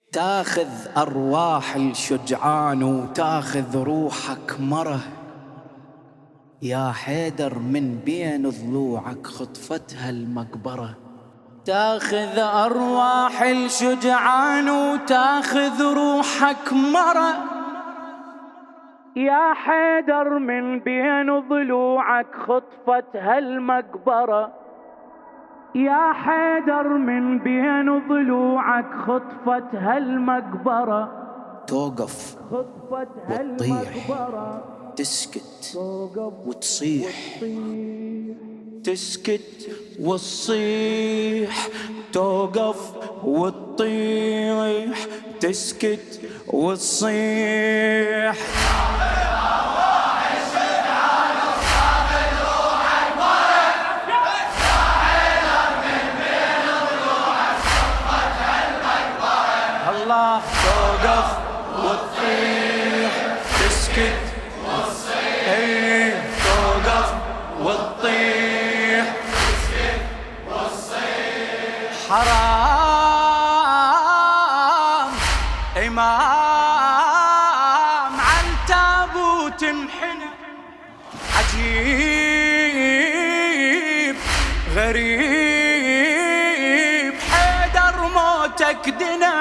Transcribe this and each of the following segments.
تاخذ أرواح الشجعان وتاخذ روحك مرة، يا حيدر من بين ضلوعك خطفتها المقبرة. تاخذ أرواح الشجعان وتاخذ روحك مرة، يا حيدر من بين ضلوعك خطفتها المقبرة. يا حيدر من بين ضلوعك خطفتها المقبرة. توقف وتطيح، تسكت وتصيح، تسكت وتصيح، توقف وتطيح، تسكت وتصيح. الله توقف وتطيح، تسكت وتصيح، توقف وتطيح، تسكت وتصيح. حرام إمام عالتابوت انحنى، عجيب غريب حيدر موتك دنا،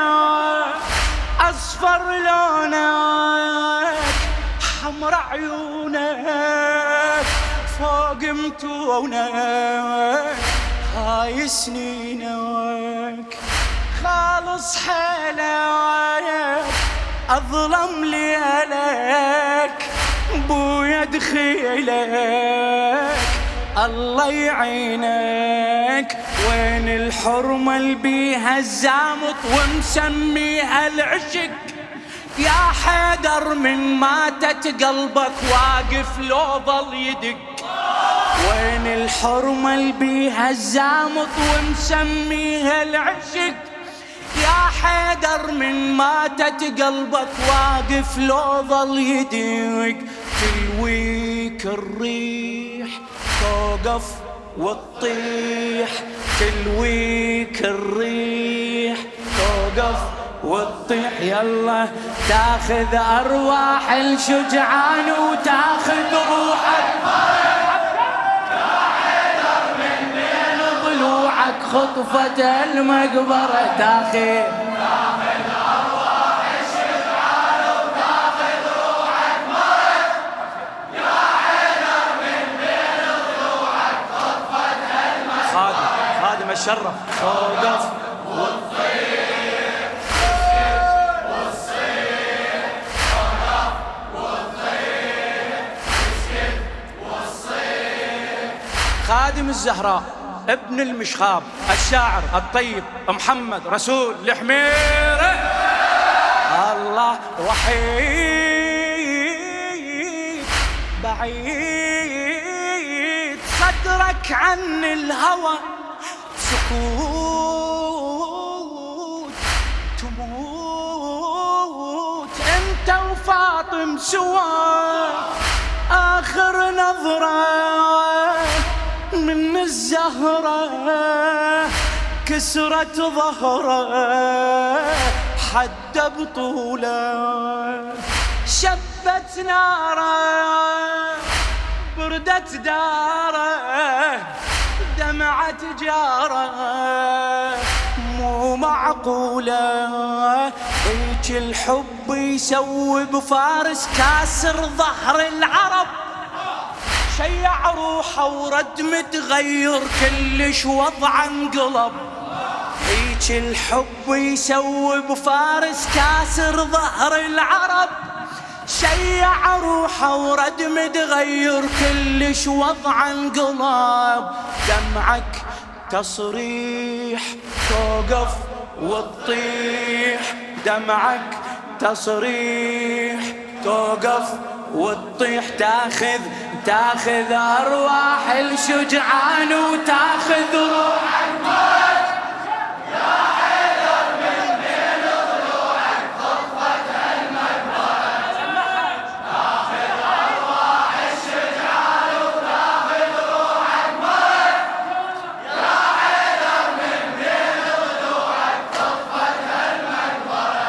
أصفر لونك حمر عيونك فوق متونك، هاي سنينك خالص حيلك، أظلم ليلك بويا دخيلك، الله يعينك. وين الحرمة اللي بيها الزامط ومسميها العشق، يا حيدر من ماتت قلبك واقف لو ظل يدق. وين الحرمة اللي بيها الزامط ومسميها العشق، يا حيدر من ماتت قلبك واقف لو ظل يدق. تلويك الريح توقف وتطيح، تلويك الريح توقف وتطيح. يلا تاخذ أرواح الشجعان وتاخذ روحك، يا حيدر من بين ضلوعك خطفة المقبرة. تاخذ أرواح الشجعان وتاخذ روحك مرة، يا حيدر من بين ضلوعك خطفة المقبرة. خادم الشرف توقف وتطيح، تسكت وتصيح، توقف وتطيح، تسكت وتصيح. خادم الزهراء ابن المشخاب الشاعر الطيب محمد رسول الحميرة، الله وحيد بعيد صدرك عن الهوى، سكوت تموت انت وفاطم سوا. آخر نظرة من الزهرة كسرت ظهره، حد بطوله شبت ناره، بردت داره، دمعة جاره مو معقولة. هيك الحب يسوي بفارس كاسر ظهر العرب، شيع روحه ورد متغير كلش وضعه انقلب. هيك الحب يسوي بفارس كاسر ظهر العرب، شيع روحه ورد متغير كلش وضعه انقلب. دمعك تصريح توقف وتطيح، دمعك تصريح توقف وتطيح. تاخذ أرواح الشجعان وتاخذ روحك مرة، يا حيدر من بين ضلوعك خطفة المقبرة. تاخذ أرواح الشجعان وتاخذ روحك مرة، يا حيدر من بين ضلوعك خطفة المقبرة.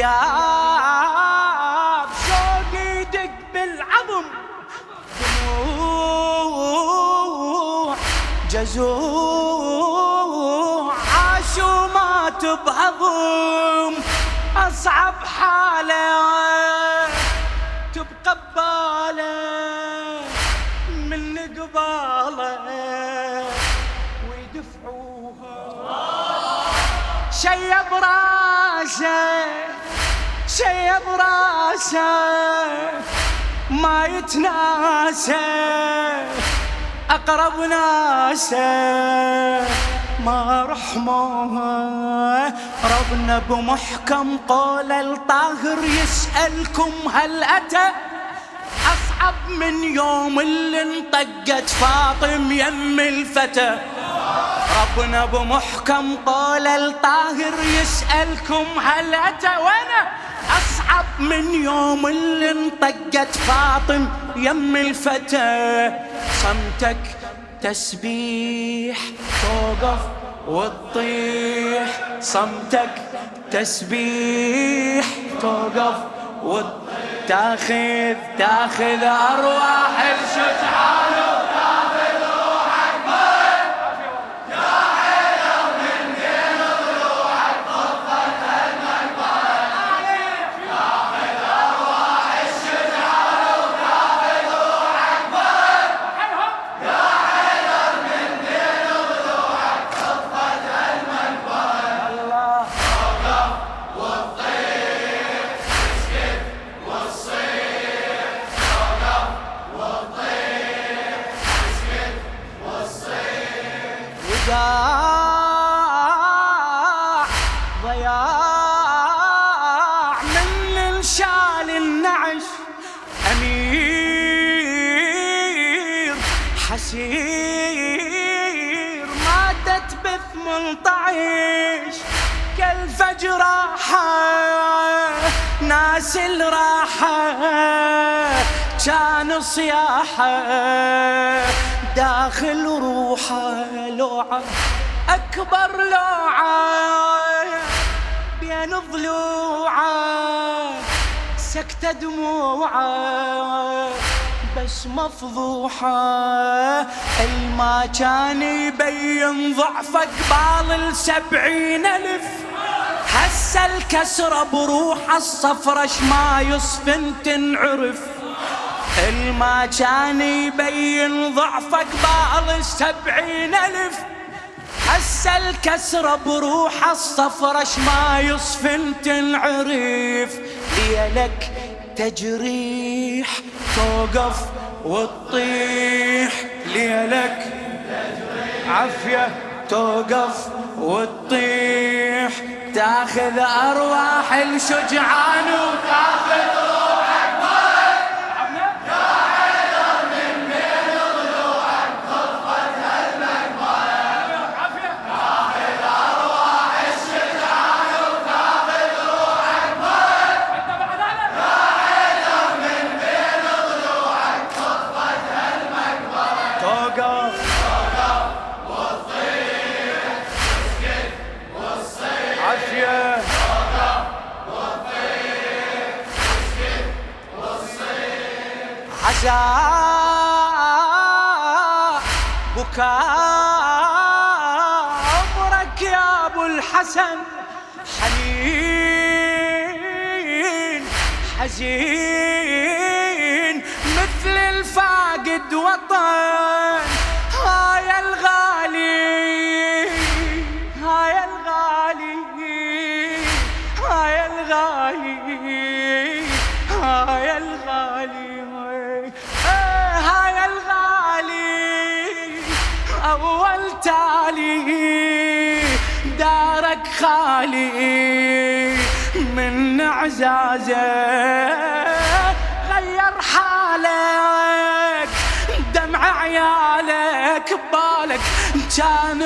غياب شوقي يدق بالعظم، دموع جزوع عاشوا مات بهضم، أصعب حالة تبقى بباله من قباله ويدفعوها. شيب راسه شيب راسه ما يتناسى، أقرب ناسه ما رحموها. ربنا بمحكم قول الطاهر يسألكم هل أتى أصعب من يوم اللي انطقت فاطم يم الفتى. ربنا بمحكم قول الطاهر يسألكم هل أتى وانا أصعب من يوم اللي انطقت فاطم يم الفتى. صمتك تسبيح توقف وتطيح، صمتك تسبيح توقف تاخذ أرواح الشجعان وتاخذ روحك من يا حيدر من دين ضلوعك خطة المقبرة. تاخذ أرواح الشجعان وتاخذ روحك من يا حيدر من دين ضلوعك خطة المقبرة. الله توقف وتطيح تسكت والصيح، توقف وتطيح تسكت والصيح. ضياع من انشال النعش، أمير حسير ماتت ب18 كالفجر راحة ناس الراحة كان صياحة داخل روحه لوعة أكبر لوعة بين ضلوعه سكتة دموعه بس مفضوحة. الما كان يبين ضعفه قبال 70,000 هسه الكسرة بروح الصفرش ما يصفن تنعرف. الما كان يبين ضعفه قبال 70,000 هسه الكسرة بروح الصفرش ما يصفن تنعرف. ليلك تجريح توقف وتطيح، ليلك عافية توقف وتطيح. تاخذ أرواح الشجعان وتاخذ روحك من يا حيدر من بين ضلوعك خطة المقبرة. تاخذ أرواح الشجعان وتاخذ روحك من يا حيدر من بين ضلوعك خطة المقبرة. توقف وتطيح تسكت والصيح، عافية توقف وتطيح تسكت والصيح. عزاء بكاء عمرك يا أبو الحسن، حنين حزين مثل الفاقد وطن. هاي الغالي هاي الغالي هاي الغالي هاي الغالي هاي الغالي أول تالي دارك خالي من عزازه غير حالك دمع عيالك ببالك كان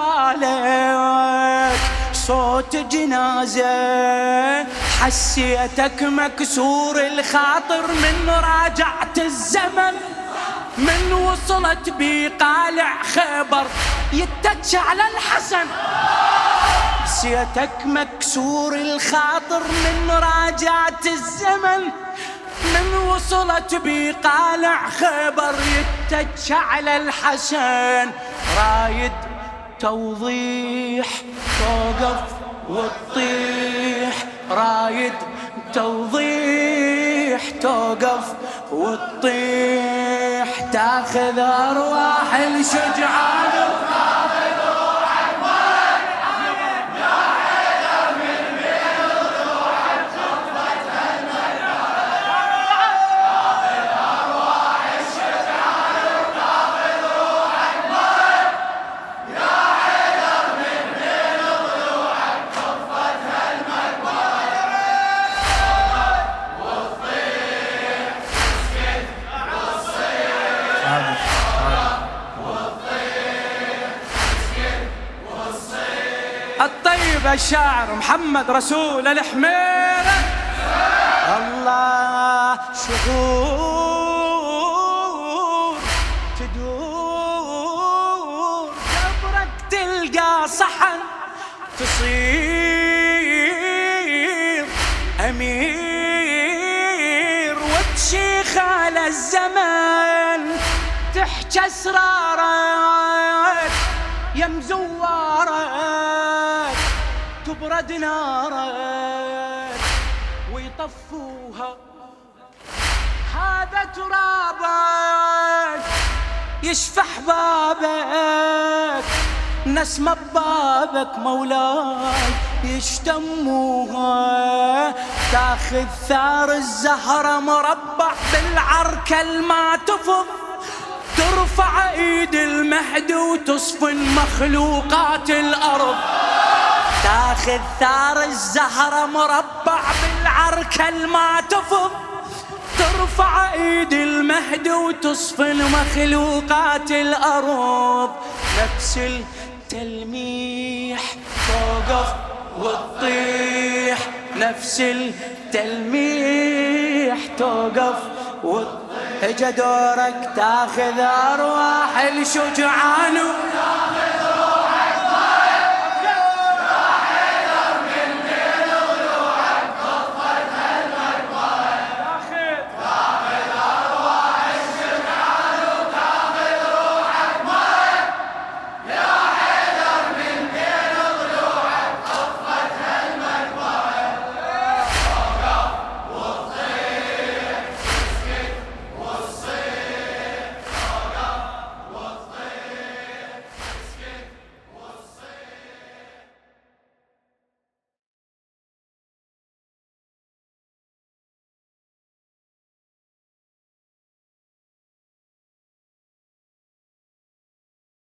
ببالك صوت جنازة حسيتك مكسور الخاطر من راجعت الزمن من وصلت بقالع خبر يتج على الحسن سيتك مكسور الخاطر من راجعت الزمن، من وصلت بقالع خيبر يتج على الحسن. رايد توضيح توقف وتطيح، رايد توضيح توقف وتطيح، تاخذ أرواح الشجعان وتاخذ روحك وين يا حيدر من بين ضلوعك خطفتها المنام. تاخذ أرواح الشجعان وتاخذ روحك وين يا حيدر من بين ضلوعك خطفتها المنام. وتطيح تسكت وتصيح الطيب الشاعر محمد رسول الحميرة. الله شهور تدور قبرك تلقى صحن، تصير أمير وتشيخ على الزمن، تحكي أسرارك يا مزوارك، تبرد نارك ويطفوها هذا ترابك، يشفح بابك نسمة ببابك مولاي يشتموها. تاخذ ثار الزهرة مربع بالعركة الما تفض، ترفع ايد المهد وتصفن مخلوقات الارض. تاخذ ثار الزهرة مربع بالعركة الما تفض، ترفع ايد المهد وتصفن مخلوقات الارض. نفس التلميح توقف وتطيح، نفس التلميح توقف وتطيح. اجا دورك تاخذ ارواح الشجعان